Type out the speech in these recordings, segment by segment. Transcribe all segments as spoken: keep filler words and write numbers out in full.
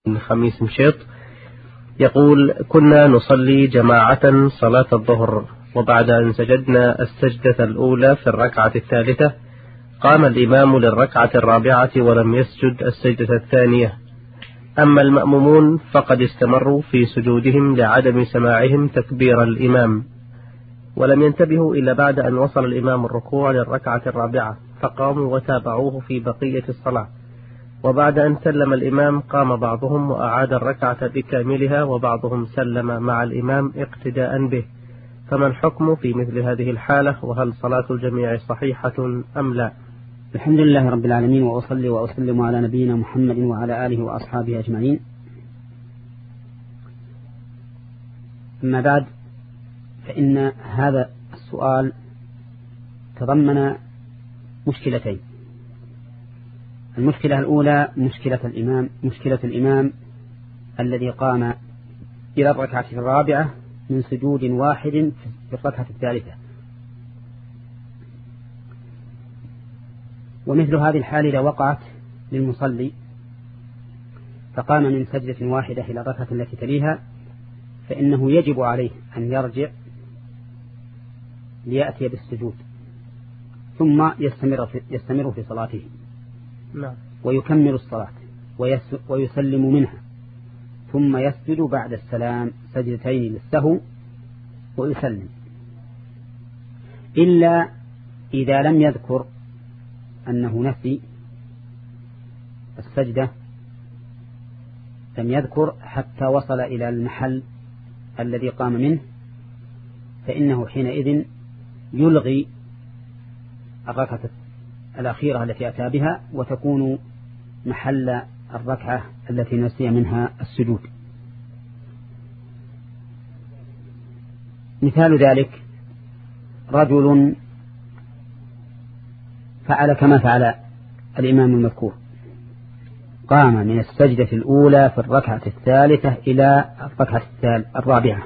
من خميس مشيط يقول: كنا نصلي جماعة صلاة الظهر، وبعد أن سجدنا السجدة الأولى في الركعة الثالثة قام الإمام للركعة الرابعة ولم يسجد السجدة الثانية. أما المأمومون فقد استمروا في سجودهم لعدم سماعهم تكبير الإمام، ولم ينتبهوا إلا بعد أن وصل الإمام الركوع للركعة الرابعة، فقاموا وتابعوه في بقية الصلاة. وبعد أن سلم الإمام قام بعضهم وأعاد الركعة بكاملها، وبعضهم سلم مع الإمام اقتداء به. فما الحكم في مثل هذه الحالة؟ وهل صلاة الجميع صحيحة أم لا؟ الحمد لله رب العالمين، وأصلي وأسلم على نبينا محمد وعلى آله وأصحابه أجمعين. أما بعد، فإن هذا السؤال تضمن مشكلتين. المشكلة الأولى مشكلة الإمام مشكلة الإمام الذي قام إلى الركعة الرابعة من سجود واحد في الركعة الثالثة. ومثل هذه الحال إذا وقعت للمصلي فقام من سجدة واحدة إلى الركعة التي تليها، فإنه يجب عليه أن يرجع ليأتي بالسجود ثم يستمر في, يستمر في صلاته ويكمل الصلاة ويسلم منها، ثم يسجد بعد السلام سجدتين للسهو ويسلم، إلا إذا لم يذكر أنه نسي السجدة، لم يذكر حتى وصل إلى المحل الذي قام منه، فإنه حينئذ يلغي الركعة الأخيرة التي أتى بها وتكون محل الركعة التي نسي منها السجود. مثال ذلك رجل فعل كما فعل الإمام المذكور، قام من السجدة الأولى في الركعة الثالثة إلى الركعة الرابعة،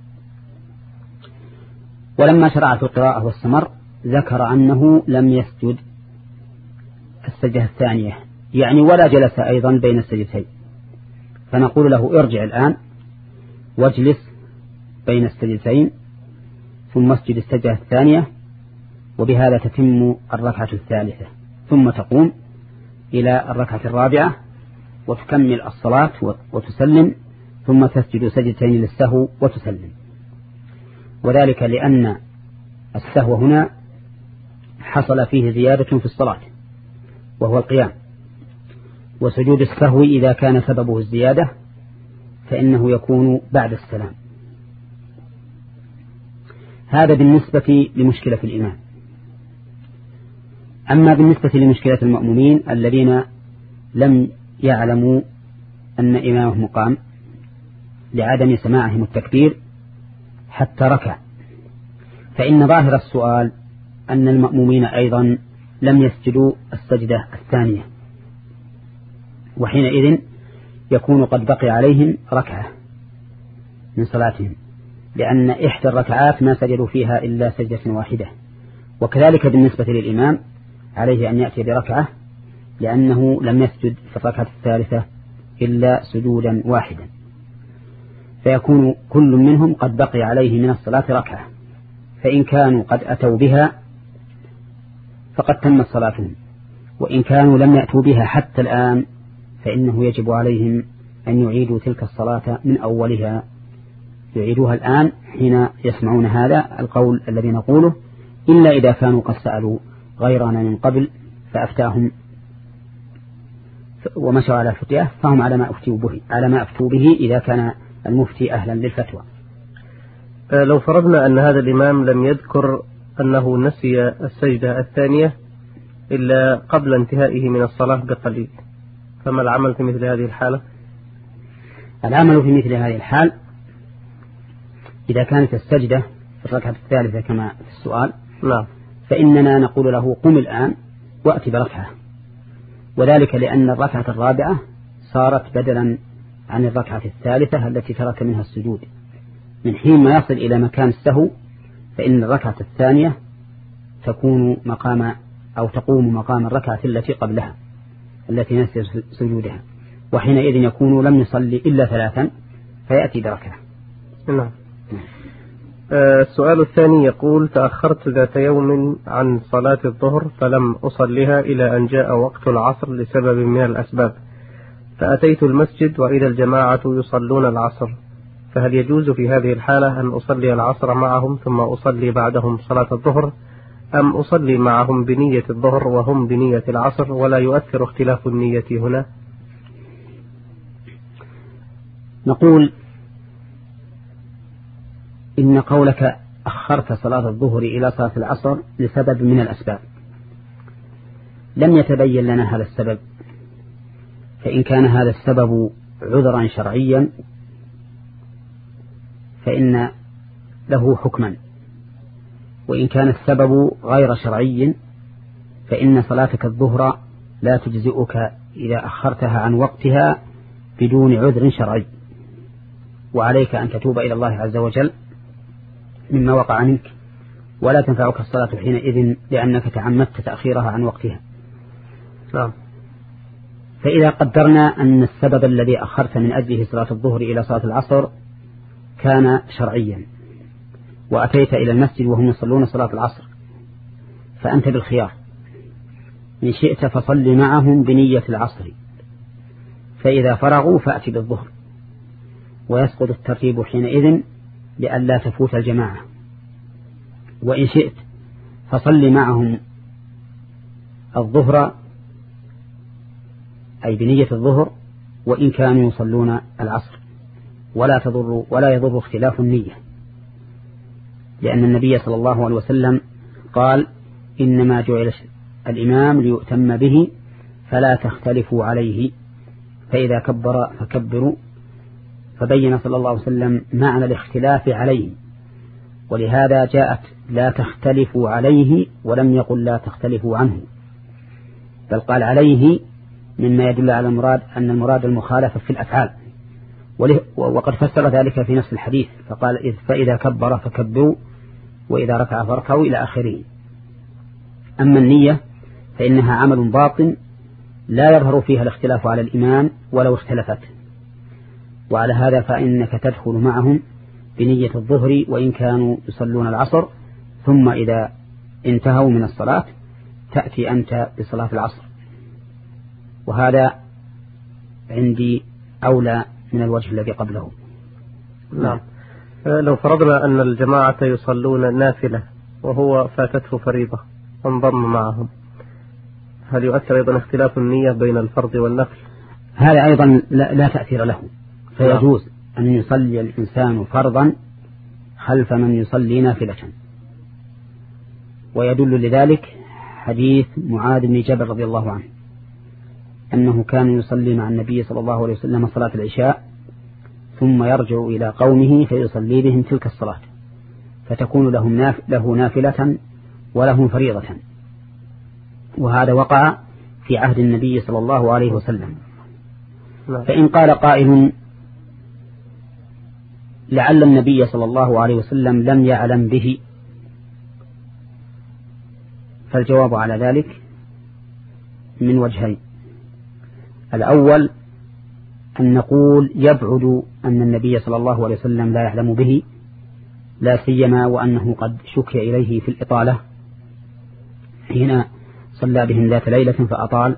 ولما شرع في القراءة واستمر ذكر أنه لم يسجد السجدة الثانية، يعني ولا جلس أيضا بين السجدتين، فنقول له ارجع الآن واجلس بين السجدتين ثم اسجد السجدة الثانية، وبهذا تتم الركعة الثالثة، ثم تقوم إلى الركعة الرابعة وتكمل الصلاة وتسلم، ثم تسجد سجدتين للسهو وتسلم. وذلك لأن السهو هنا حصل فيه زيادة في الصلاة وهو القيام، وسجود السهو إذا كان سببه الزيادة فإنه يكون بعد السلام. هذا بالنسبة لمشكلة الإمام. أما بالنسبة لمشكلة المأمومين الذين لم يعلموا أن إمامهم قام لعدم سماعهم التكبير حتى ركع، فإن ظاهر السؤال أن المأمومين أيضا لم يسجدوا السجدة الثانية، وحينئذ يكون قد بقي عليهم ركعة من صلاتهم، لأن إحدى الركعات ما سجدوا فيها إلا سجدة واحدة. وكذلك بالنسبة للإمام عليه أن يأتي بركعة، لأنه لم يسجد في الركعة الثالثة إلا سجودا واحدا، فيكون كل منهم قد بقي عليه من الصلاة ركعة، فإن كانوا قد أتوا بها فقد تمت صلاتهم، وإن كانوا لم يأتوا بها حتى الآن فإنه يجب عليهم أن يعيدوا تلك الصلاة من أولها، يعيدوها الآن حين يسمعون هذا القول الذي نقوله، إلا إذا كانوا قد سألوا غيرنا من قبل فأفتاهم ومشوا على فتية، فهم على ما أفتوا به على ما أفتوا به إذا كان المفتي أهلا للفتوى. لو فرضنا أن هذا الإمام لم يذكر أنه نسي السجدة الثانية إلا قبل انتهائه من الصلاة بقليل، فما العمل في مثل هذه الحالة؟ العمل في مثل هذه الحال إذا كانت السجدة في الركعة الثالثة كما في السؤال، لا. فإننا نقول له قم الآن وأتي بركعة، وذلك لأن الركعة الرابعة صارت بدلا عن الركعة الثالثة التي ترك منها السجود. من حين ما يصل إلى مكان السهو فإن الركعة الثانية تكون مقام أو تقوم مقام الركعة التي قبلها التي نسي سجودها، وحينئذ يكون لم يصلي إلا ثلاثا فيأتي بركعة. نعم. السؤال الثاني يقول: تأخرت ذات يوم عن صلاة الظهر فلم أصلها إلى أن جاء وقت العصر لسبب من الأسباب، فأتيت المسجد وإذا الجماعة يصلون العصر، فهل يجوز في هذه الحالة أن أصلي العصر معهم ثم أصلي بعدهم صلاة الظهر، أم أصلي معهم بنية الظهر وهم بنية العصر ولا يؤثر اختلاف النية هنا؟ نقول إن قولك أخرت صلاة الظهر إلى صلاة العصر لسبب من الأسباب لم يتبين لنا هذا السبب، فإن كان هذا السبب عذرا شرعيا فإن له حكما، وإن كان السبب غير شرعي فإن صلاتك الظهر لا تجزئك إذا أخرتها عن وقتها بدون عذر شرعي، وعليك أن تتوب إلى الله عز وجل مما وقع منك، ولا تنفعك الصلاة حينئذ لأنك تعمدت تأخيرها عن وقتها. نعم. فإذا قدرنا أن السبب الذي أخرت من أجله صلاة الظهر إلى صلاة العصر كان شرعيا، وأتيت إلى المسجد وهم يصلون صلاة العصر، فأنت بالخيار، إن شئت فصل معهم بنية العصر، فإذا فرغوا فأتي بالظهر، ويسقط الترتيب حينئذ لئلا تفوت الجماعة. وإن شئت فصل معهم الظهر أي بنية الظهر وإن كانوا يصلون العصر، ولا تضر ولا يضر اختلاف النية، لأن النبي صلى الله عليه وسلم قال: إنما جعل الإمام ليؤتم به فلا تختلفوا عليه، فإذا كبر فكبروا، فبين صلى الله عليه وسلم معنى الاختلاف عليه، ولهذا جاءت لا تختلفوا عليه ولم يقل لا تختلفوا عنه، بل قال عليه، مما يدل على المراد أن المراد المخالفة في الأفعال، وقد فسر ذلك في نفس الحديث فقال: فإذا كبر فكبروا وإذا ركع فاركعوا إلى آخره. أما النية فإنها عمل باطن لا يظهر فيها الاختلاف على الإمام ولو اختلفت، وعلى هذا فإنك تدخل معهم بنية الظهر وإن كانوا يصلون العصر، ثم إذا انتهوا من الصلاة تأتي أنت بصلاة العصر، وهذا عندي أولى من الوجه الذي قبله. نعم. لو فرضنا أن الجماعة يصلون نافلة وهو فاتته فريضة انضم معهم، هل يؤثر أيضا اختلاف النية بين الفرض والنفل؟ هذا أيضا لا, لا تأثير له، فيجوز أن يصلي الإنسان فرضا خلف من يصلي نافلة، ويدل لذلك حديث معاذ بن جبل رضي الله عنه أنه كان يصلي مع النبي صلى الله عليه وسلم صلاة العشاء ثم يرجع إلى قومه فيصلي بهم تلك الصلاة، فتكون لهم ناف له نافلة ولهم فريضة، وهذا وقع في عهد النبي صلى الله عليه وسلم. فإن قال قائل: لعل النبي صلى الله عليه وسلم لم يعلم به، فالجواب على ذلك من وجهين: الأول أن نقول يبعد أن النبي صلى الله عليه وسلم لا يعلم به، لا سيما وأنه قد شكي إليه في الإطالة حين صلى بهم ذات ليلة فأطال،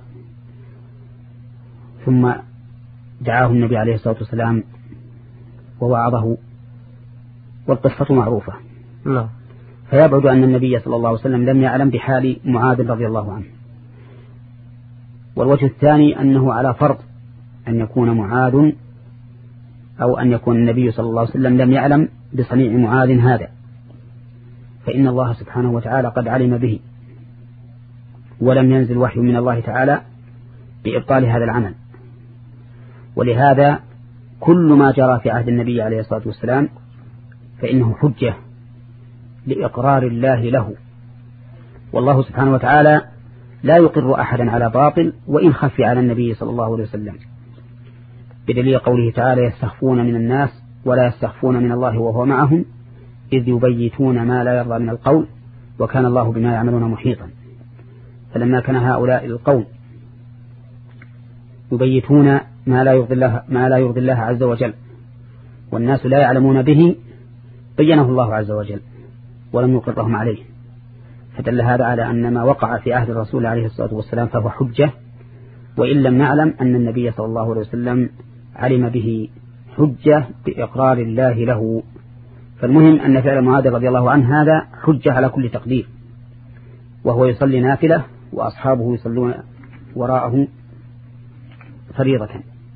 ثم دعاه النبي عليه الصلاة والسلام ووعظه، والقصة معروفة. لا. فيبعد أن النبي صلى الله عليه وسلم لم يعلم بحال معاذ رضي الله عنه. والوجه الثاني أنه على فرض أن يكون معاذ أو أن يكون النبي صلى الله عليه وسلم لم يعلم بصنيع معاذ هذا، فإن الله سبحانه وتعالى قد علم به، ولم ينزل وحي من الله تعالى بإبطال هذا العمل. ولهذا كل ما جرى في عهد النبي عليه الصلاة والسلام فإنه حجة لإقرار الله له، والله سبحانه وتعالى لا يقر أحدا على باطل وإن خفي على النبي صلى الله عليه وسلم، بدليل قوله تعالى: يستخفون من الناس ولا يستخفون من الله وهو معهم إذ يبيتون ما لا يرضى من القول وكان الله بما يعملون محيطا. فلما كان هؤلاء القوم يبيتون ما لا يرضي الله ما لا يرضي الله عز وجل والناس لا يعلمون به بينه الله عز وجل ولم يقرهم عليه، فدل هذا على أن ما وقع في عهد الرسول عليه الصلاة والسلام فهو حجة، وإن لم نعلم أن النبي صلى الله عليه وسلم علم به حجة بإقرار الله له. فالمهم أن فعل معاذ رضي الله عنه هذا حجة على كل تقدير، وهو يصلي نافلة وأصحابه يصلون وراءه فريضة.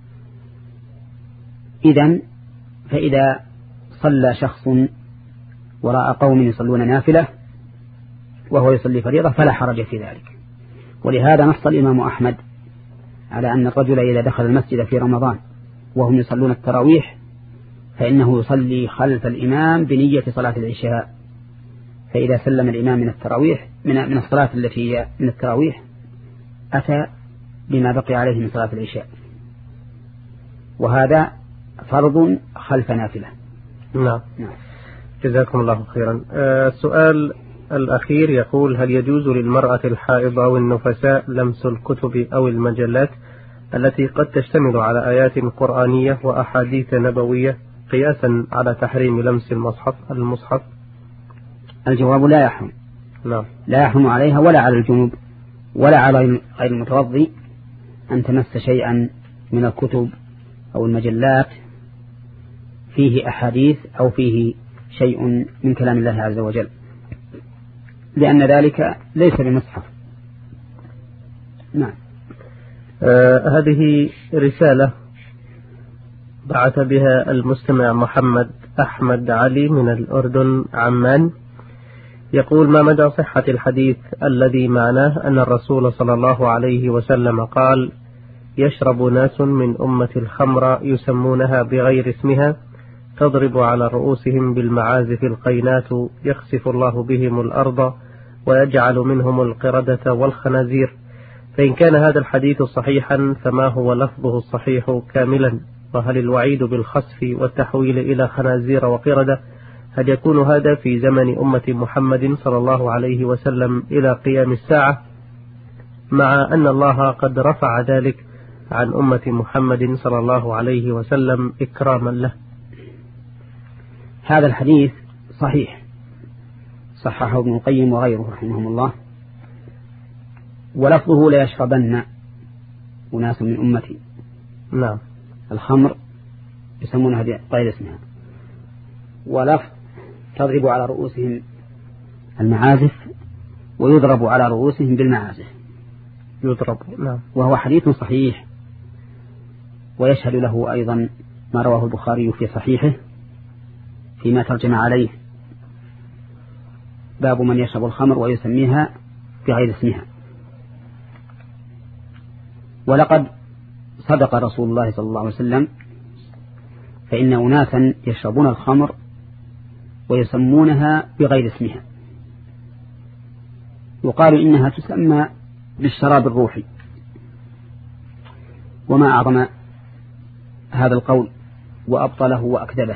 إذن فإذا صلى شخص وراء قوم يصلون نافلة وهو يصلي فريضة فلا حرج في ذلك. ولهذا نص الإمام أحمد على أن الرجل إذا دخل المسجد في رمضان وهم يصلون التراويح فإنه يصلي خلف الإمام بنية صلاة العشاء، فإذا سلم الإمام من التراويح من من الصلاة التي من التراويح أتى بما بقي عليه من صلاة العشاء، وهذا فرض خلف نافلة. نعم. نعم. جزاكم الله خيرا. السؤال الأخير يقول: هل يجوز للمرأة الحائض أو النفساء لمس الكتب أو المجلات التي قد تشتمل على آيات قرآنية وأحاديث نبوية قياسا على تحريم لمس المصحف المصحف؟ الجواب لا يحرم. نعم. لا يحرم عليها ولا على الجنوب ولا على غير المتوضي أن تمس شيئا من الكتب أو المجلات فيه أحاديث أو فيه شيء من كلام الله عز وجل، لأن ذلك ليس بمصحف. نعم. آه هذه رسالة بعث بها المستمع محمد أحمد علي من الأردن عمان، يقول: ما مدى صحة الحديث الذي معناه أن الرسول صلى الله عليه وسلم قال: يشرب ناس من أمة الخمر يسمونها بغير اسمها تضرب على رؤوسهم بالمعازف القينات يخسف الله بهم الأرض ويجعل منهم القردة والخنازير، فإن كان هذا الحديث صحيحا فما هو لفظه الصحيح كاملا؟ وهل الوعيد بالخسف والتحويل إلى خنازير وقردة هل يكون هذا في زمن أمة محمد صلى الله عليه وسلم إلى قيام الساعة، مع أن الله قد رفع ذلك عن أمة محمد صلى الله عليه وسلم إكراما له؟ هذا الحديث صحيح، صححه ابن القيم وغيره رحمهم الله، ولفظه: لا يشربن أناس من أمتي. نعم. الخمر يسمونها بغير اسمها، ولفظ تضرب على رؤوسهم المعازف ويضرب على رؤوسهم بالمعازف. يضرب. نعم. وهو حديث صحيح، ويشهد له أيضا ما رواه البخاري في صحيحه فيما ترجم عليه: باب من يشرب الخمر ويسميها بغير اسمها. ولقد صدق رسول الله صلى الله عليه وسلم، فإن أناسا يشربون الخمر ويسمونها بغير اسمها، يقال إنها تسمى بالشراب الروحي. وما أعظم هذا القول وأبطله وأكذبه.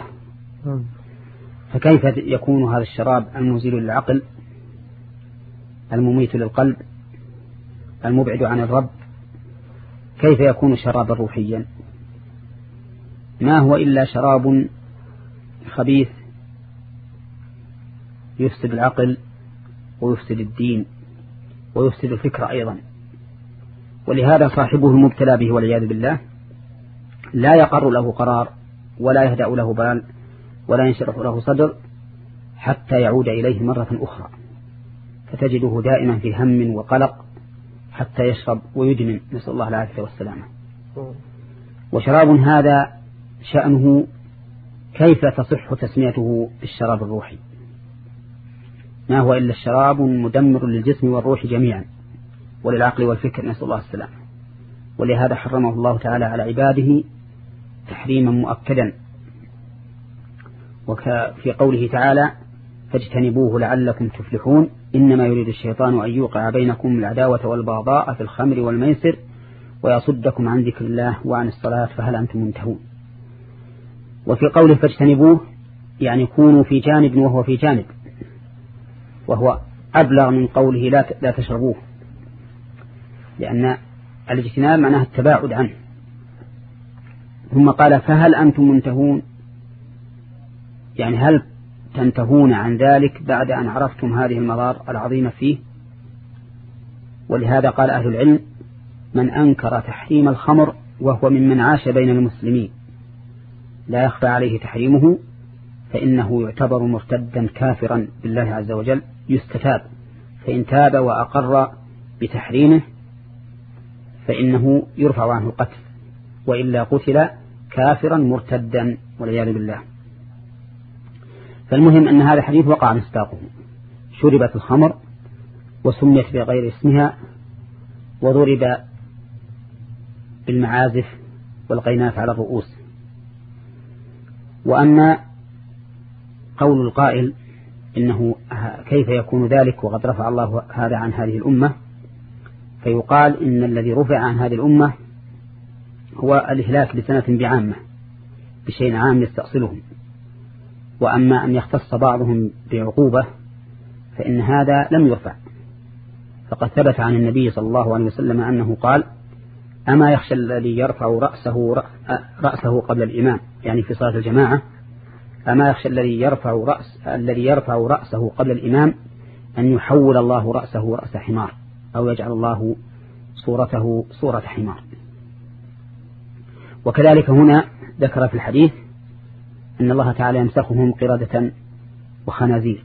فكيف يكون هذا الشراب المزيل للعقل المميت للقلب المبعد عن الرب، كيف يكون شرابا روحيا؟ ما هو إلا شراب خبيث يفسد العقل ويفسد الدين ويفسد الفكر أيضا. ولهذا صاحبه المبتلى به والعياذ بالله لا يقر له قرار ولا يهدأ له بال ولا ينشرح له صدر حتى يعود إليه مرة أخرى، فتجده دائما في هم وقلق حتى يشرب ويدمن، نسأل الله العافية والسلامة. وشراب هذا شأنه كيف تصح تسميته بالشراب الروحي؟ ما هو إلا الشراب مدمر للجسم والروح جميعا وللعقل والفكر، نسأل الله السلامة. ولهذا حرمه الله تعالى على عباده تحريما مؤكدا، وفي قوله تعالى: فاجتنبوه لعلكم تفلحون، إنما يريد الشيطان أن يوقع بينكم العداوة والبغضاء في الخمر والميسر ويصدكم عن ذكر الله وعن الصلاة فهل أنتم منتهون. وفي قوله فاجتنبوه يعني كونوا في جانب وهو في جانب، وهو أبلغ من قوله لا تشربوه، لأن الاجتناب معناه التباعد عنه، ثم قال فهل أنتم منتهون، يعني هل تنتهون عن ذلك بعد أن عرفتم هذه المضار العظيمة فيه؟ ولهذا قال أهل العلم من أنكر تحريم الخمر وهو ممن عاش بين المسلمين لا يخفى عليه تحريمه فإنه يعتبر مرتدا كافرا بالله عز وجل، يستتاب، فإن تاب وأقر بتحريمه فإنه يرفع عنه القتل، وإلا قتل كافرا مرتدا والعياذ بالله. فالمهم أن هذا الحديث وقع مصداقه، شربت الخمر وسميت بغير اسمها وضرب بالمعازف والقينات على الرؤوس. وأما قول القائل إنه كيف يكون ذلك وقد رفع الله هذا عن هذه الأمة، فيقال إن الذي رفع عن هذه الأمة هو الإهلاك بسنة بعامة بشيء عام يستأصلهم، وأما أن يختص بعضهم بعقوبة فإن هذا لم يرفع. فقد ثبت عن النبي صلى الله عليه وسلم أنه قال أما يخشى الذي يرفع رأسه, رأسه قبل الإمام، يعني في صلاة الجماعة، أما يخشى الذي يرفع رأس الذي يرفع رأسه قبل الإمام أن يحول الله رأسه رأس حمار أو يجعل الله صورته صورة حمار. وكذلك هنا ذكر في الحديث أن الله تعالى يمسخهم قردة وخنازير.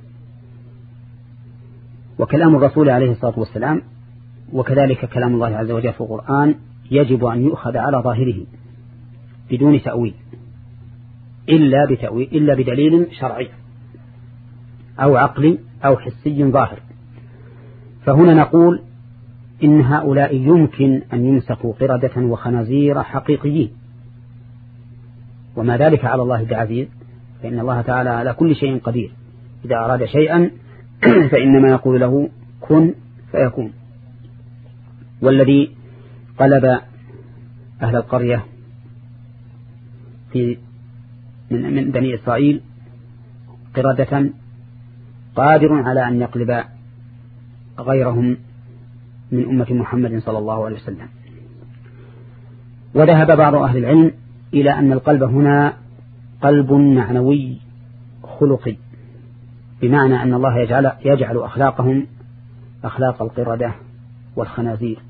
وكلام الرسول عليه الصلاة والسلام وكذلك كلام الله عز وجل في القرآن يجب أن يؤخذ على ظاهره بدون تأويل إلا بتأويل إلا بدليل شرعي أو عقلي أو حسي ظاهر. فهنا نقول إن هؤلاء يمكن أن يمسكوا قردة وخنازير حقيقيين، وما ذلك على الله بعزيز، فإن الله تعالى على كل شيء قدير، إذا أراد شيئا فإنما يقول له كن فيكون. والذي قلب أهل القرية في من, من بني إسرائيل قردة قادر على أن يقلب غيرهم من أمة محمد صلى الله عليه وسلم. وذهب بعض أهل العلم إلى أن القلب هنا قلب معنوي خلقي، بمعنى أن الله يجعل, يجعل أخلاقهم أخلاق القردة والخنازير،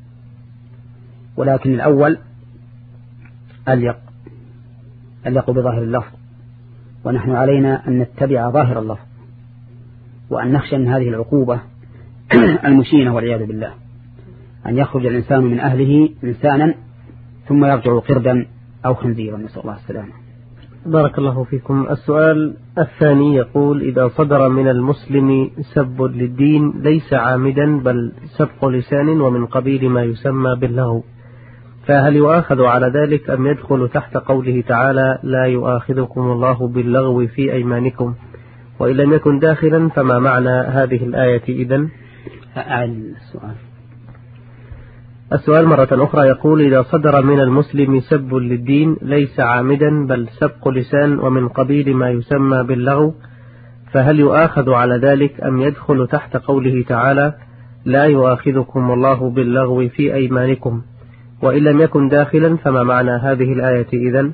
ولكن الأول أليق أليق بظاهر اللفظ، ونحن علينا أن نتبع ظاهر اللفظ وأن نخشى من هذه العقوبة المشينة والعياذ بالله، أن يخرج الإنسان من أهله إنسانا ثم يرجع قردا أو خنزيرا، نسأل الله السلامة. بارك الله فيكم. السؤال الثاني يقول إذا صدر من المسلم سب للدين ليس عامدا بل سبق لسان ومن قبيل ما يسمى باللغو، فهل يؤاخذ على ذلك أم يدخل تحت قوله تعالى لا يؤاخذكم الله باللغو في أيمانكم، وإن لم يكن داخلا فما معنى هذه الآية إذن؟ أعلم السؤال. السؤال مرة أخرى يقول إذا صدر من المسلم سب للدين ليس عامدا بل سبق لسان ومن قبيل ما يسمى باللغو، فهل يؤاخذ على ذلك أم يدخل تحت قوله تعالى لا يؤاخذكم الله باللغو في أيمانكم، وإن لم يكن داخلا فما معنى هذه الآية إذن؟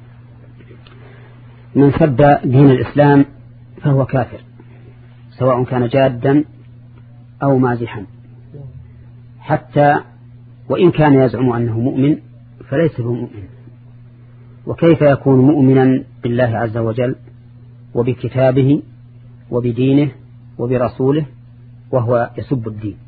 من سب دين الإسلام فهو كافر سواء كان جادا أو مازحا، حتى وإن كان يزعم أنه مؤمن فليس بمؤمن. وكيف يكون مؤمنا بالله عز وجل وبكتابه وبدينه وبرسوله وهو يسب الدين؟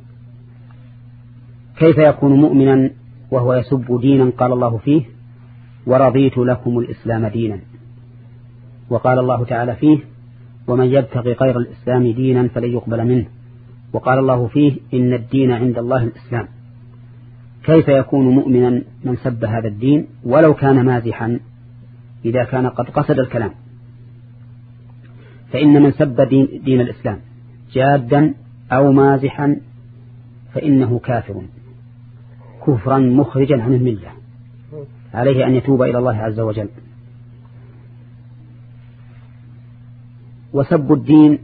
كيف يكون مؤمنا وهو يسب دينا قال الله فيه ورضيت لكم الإسلام دينا، وقال الله تعالى فيه ومن يبتغي غير الإسلام دينا فلن يقبل منه، وقال الله فيه إن الدين عند الله الإسلام. كيف يكون مؤمنا من سب هذا الدين ولو كان مازحا إذا كان قد قصد الكلام؟ فإن من سب دين, دين الإسلام جادا أو مازحا فإنه كافر كفرا مخرجا عن الملة، عليه أن يتوب إلى الله عز وجل. وسب الدين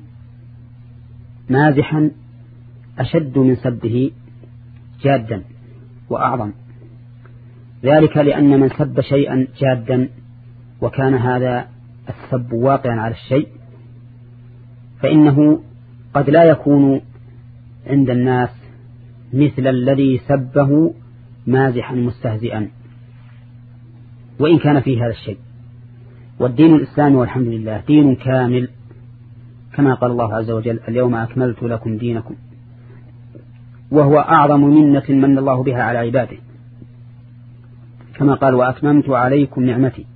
مازحا أشد من سبه جادا وأعظم، ذلك لأن من سب شيئا جادا وكان هذا السب واقعا على الشيء فإنه قد لا يكون عند الناس مثل الذي سبه مازحا مستهزئا وإن كان فيه هذا الشيء. والدين الإسلامي والحمد لله دين كامل كما قال الله عز وجل اليوم أكملت لكم دينكم، وهو أعظم منة من الله بها على عباده كما قال وأتممت عليكم نعمتي.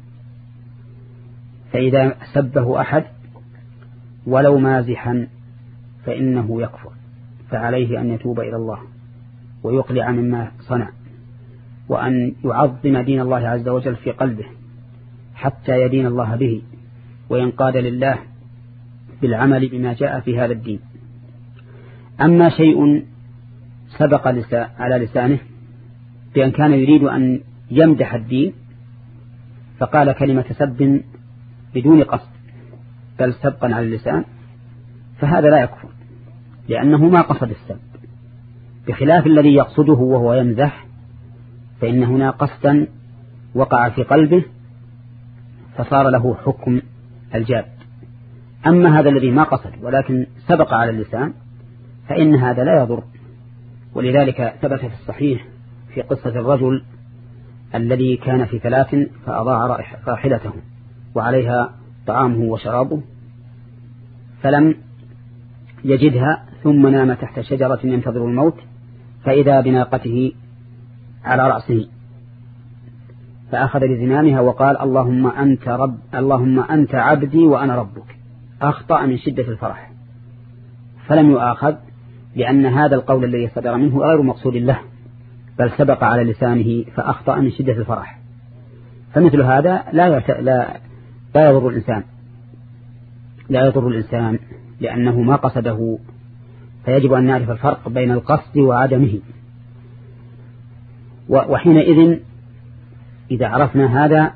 فإذا سبه أحد ولو مازحا فإنه يكفر، فعليه أن يتوب إلى الله ويقلع مما صنع وأن يعظم دين الله عز وجل في قلبه حتى يدين الله به وينقاد لله بالعمل بما جاء في هذا الدين. أما شيء سبق على لسانه بأن كان يريد أن يمدح الدين فقال كلمة سب بدون قصد بل سبقا على اللسان، فهذا لا يكفر لأنه ما قصد السب، بخلاف الذي يقصده وهو يمزح فإن هنا قصدا وقع في قلبه فصار له حكم الجاد. أما هذا الذي ما قصد ولكن سبق على اللسان فإن هذا لا يضر. ولذلك ثبت في الصحيح في قصة الرجل الذي كان في ثلاث فأضاع راحلته وعليها طعامه وشرابه فلم يجدها ثم نام تحت شجرة ينتظر الموت فإذا بناقته على رأسه فأخذ بزمامها وقال اللهم أنت رب اللهم أنت عبدي وأنا ربك. أخطأ من شدة الفرح فلم يؤاخذ لأن هذا القول الذي صدر منه غير مقصود له بل سبق على لسانه فأخطأ من شدة الفرح. فمثل هذا لا يعت... لا لا يضر الإنسان لا يضر الإنسان لأنه ما قصده، فيجب أن نعرف الفرق بين القصد وعدمه. وحينئذ إذا عرفنا هذا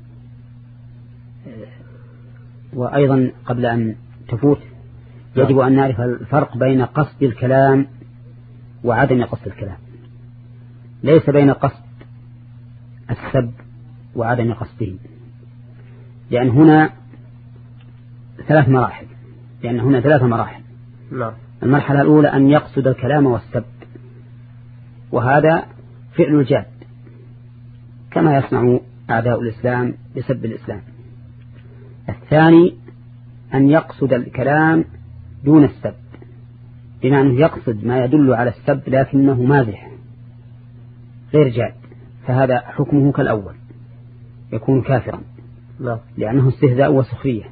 وأيضا قبل أن تفوت يجب أن نعرف الفرق بين قصد الكلام وعدم قصد الكلام. ليس بين قصد السب وعدم قصده، لأن هنا ثلاث مراحل لأن هنا ثلاث مراحل. المرحلة الأولى أن يقصد الكلام والسب وهذا فعل الجاد كما يصنع أعداء الإسلام بسب الإسلام. الثاني أن يقصد الكلام دون السب بما أنه يقصد ما يدل على السب لكنه مازح غير جاد، فهذا حكمه كالأول يكون كافرا لا. لأنه استهزاء وسخرية.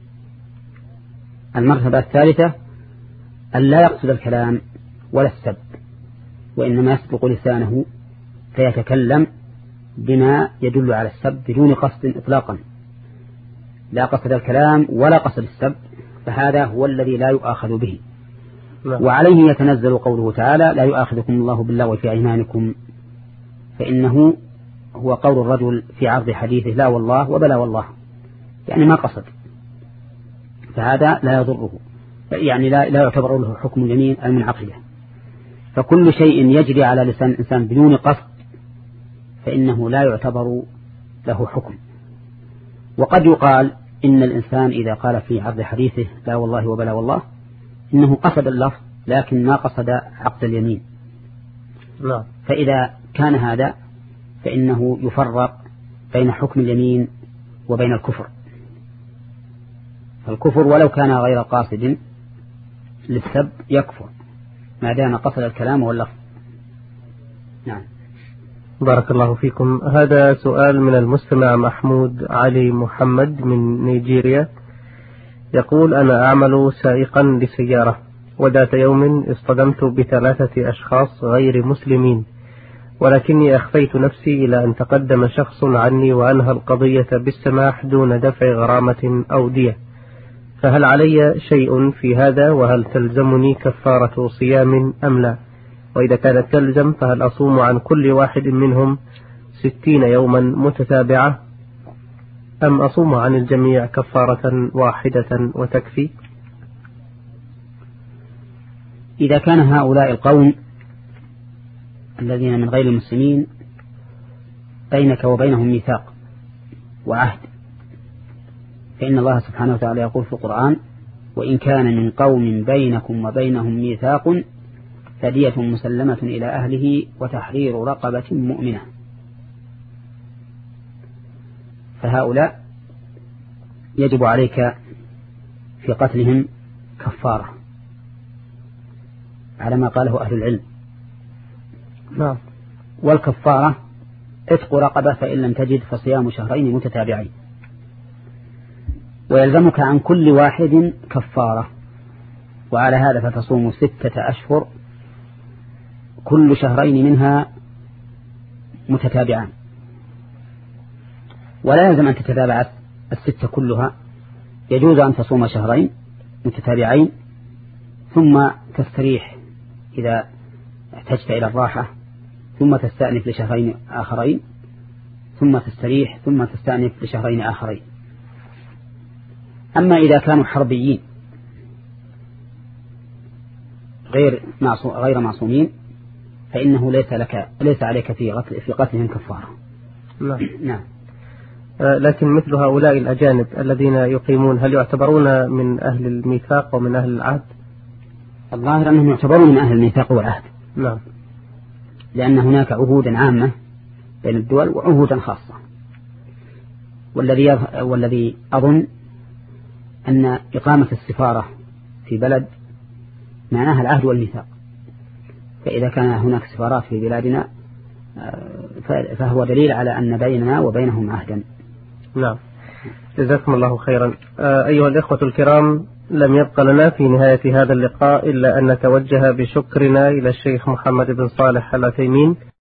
المرتبة الثالثة أن لا يقصد الكلام ولا السب وإنما يسبق لسانه فيتكلم بما يدل على السب بدون قصد إطلاقا، لا قصد الكلام ولا قصد السب، فهذا هو الذي لا يؤاخذ به. لا. وعليه يتنزل قوله تعالى لا يؤاخذكم الله باللغو في أيمانكم، فإنه هو قول الرجل في عرض حديثه لا والله وبلا والله يعني ما قصد، فهذا لا يضره يعني لا, لا يعتبر له حكم اليمين المنعقدة. فكل شيء يجري على لسان الإنسان بدون قصد فإنه لا يعتبر له حكم. وقد يقال إن الإنسان إذا قال في عرض حديثه لا والله وبلا والله إنه قصد اللفظ لكن ما قصد عقد اليمين. لا. فإذا كان هذا فإنه يفرق بين حكم اليمين وبين الكفر. فالكفر ولو كان غير قاصد للسب يكفر ما دام قصد الكلام واللفظ. نعم. بارك الله فيكم. هذا سؤال من المستمع محمود علي محمد من نيجيريا، يقول أنا أعمل سائقا لسيارة وذات يوم اصطدمت بثلاثة أشخاص غير مسلمين ولكني أخفيت نفسي إلى أن تقدم شخص عني وأنهى القضية بالسماح دون دفع غرامة أو دية، فهل علي شيء في هذا وهل تلزمني كفارة صيام أم لا؟ وإذا كانت تلزم فهل أصوم عن كل واحد منهم ستين يوما متتابعة أم أصوم عن الجميع كفارة واحدة وتكفي؟ إذا كان هؤلاء القوم الذين من غير المسلمين بينك وبينهم ميثاق وعهد، فإن الله سبحانه وتعالى يقول في القرآن: وإن كان من قوم بينكم وبينهم ميثاق فدية مسلمة إلى أهله وتحرير رقبة مؤمنة. فهؤلاء يجب عليك في قتلهم كفارة على ما قاله أهل العلم. نعم. والكفارة عتق رقبة، فإن لم تجد فصيام شهرين متتابعين. ويلزمك عن كل واحد كفارة، وعلى هذا فتصوم ستة أشهر كل شهرين منها متتابعان، ولا يلزم أن تتابع الستة كلها، يجوز أن تصوم شهرين متتابعين ثم تستريح إذا احتجت إلى الراحة، ثم تستأنف لشهرين آخرين، ثم تستريح، ثم تستأنف لشهرين آخرين. أما إذا كانوا حربيين غير غير معصومين فإنه ليس لك ليس عليك في قتل في قتلهم كفارة. نعم. نعم. آه لكن مثل هؤلاء الأجانب الذين يقيمون، هل يعتبرون من أهل الميثاق ومن أهل العهد؟ الظاهر أنهم يعتبرون من أهل الميثاق والعهد. نعم. لأن هناك عهودا عامة بين الدول وعهودا خاصة، والذي والذي أظن أن إقامة السفارة في بلد معناها العهد والميثاق، فإذا كان هناك سفارات في بلادنا فهو دليل على أن بيننا وبينهم عهدا. نعم. جزاكم الله خيرا. أيها الإخوة الكرام، لم يبق لنا في نهاية هذا اللقاء إلا أن نتوجه بشكرنا إلى الشيخ محمد بن صالح العثيمين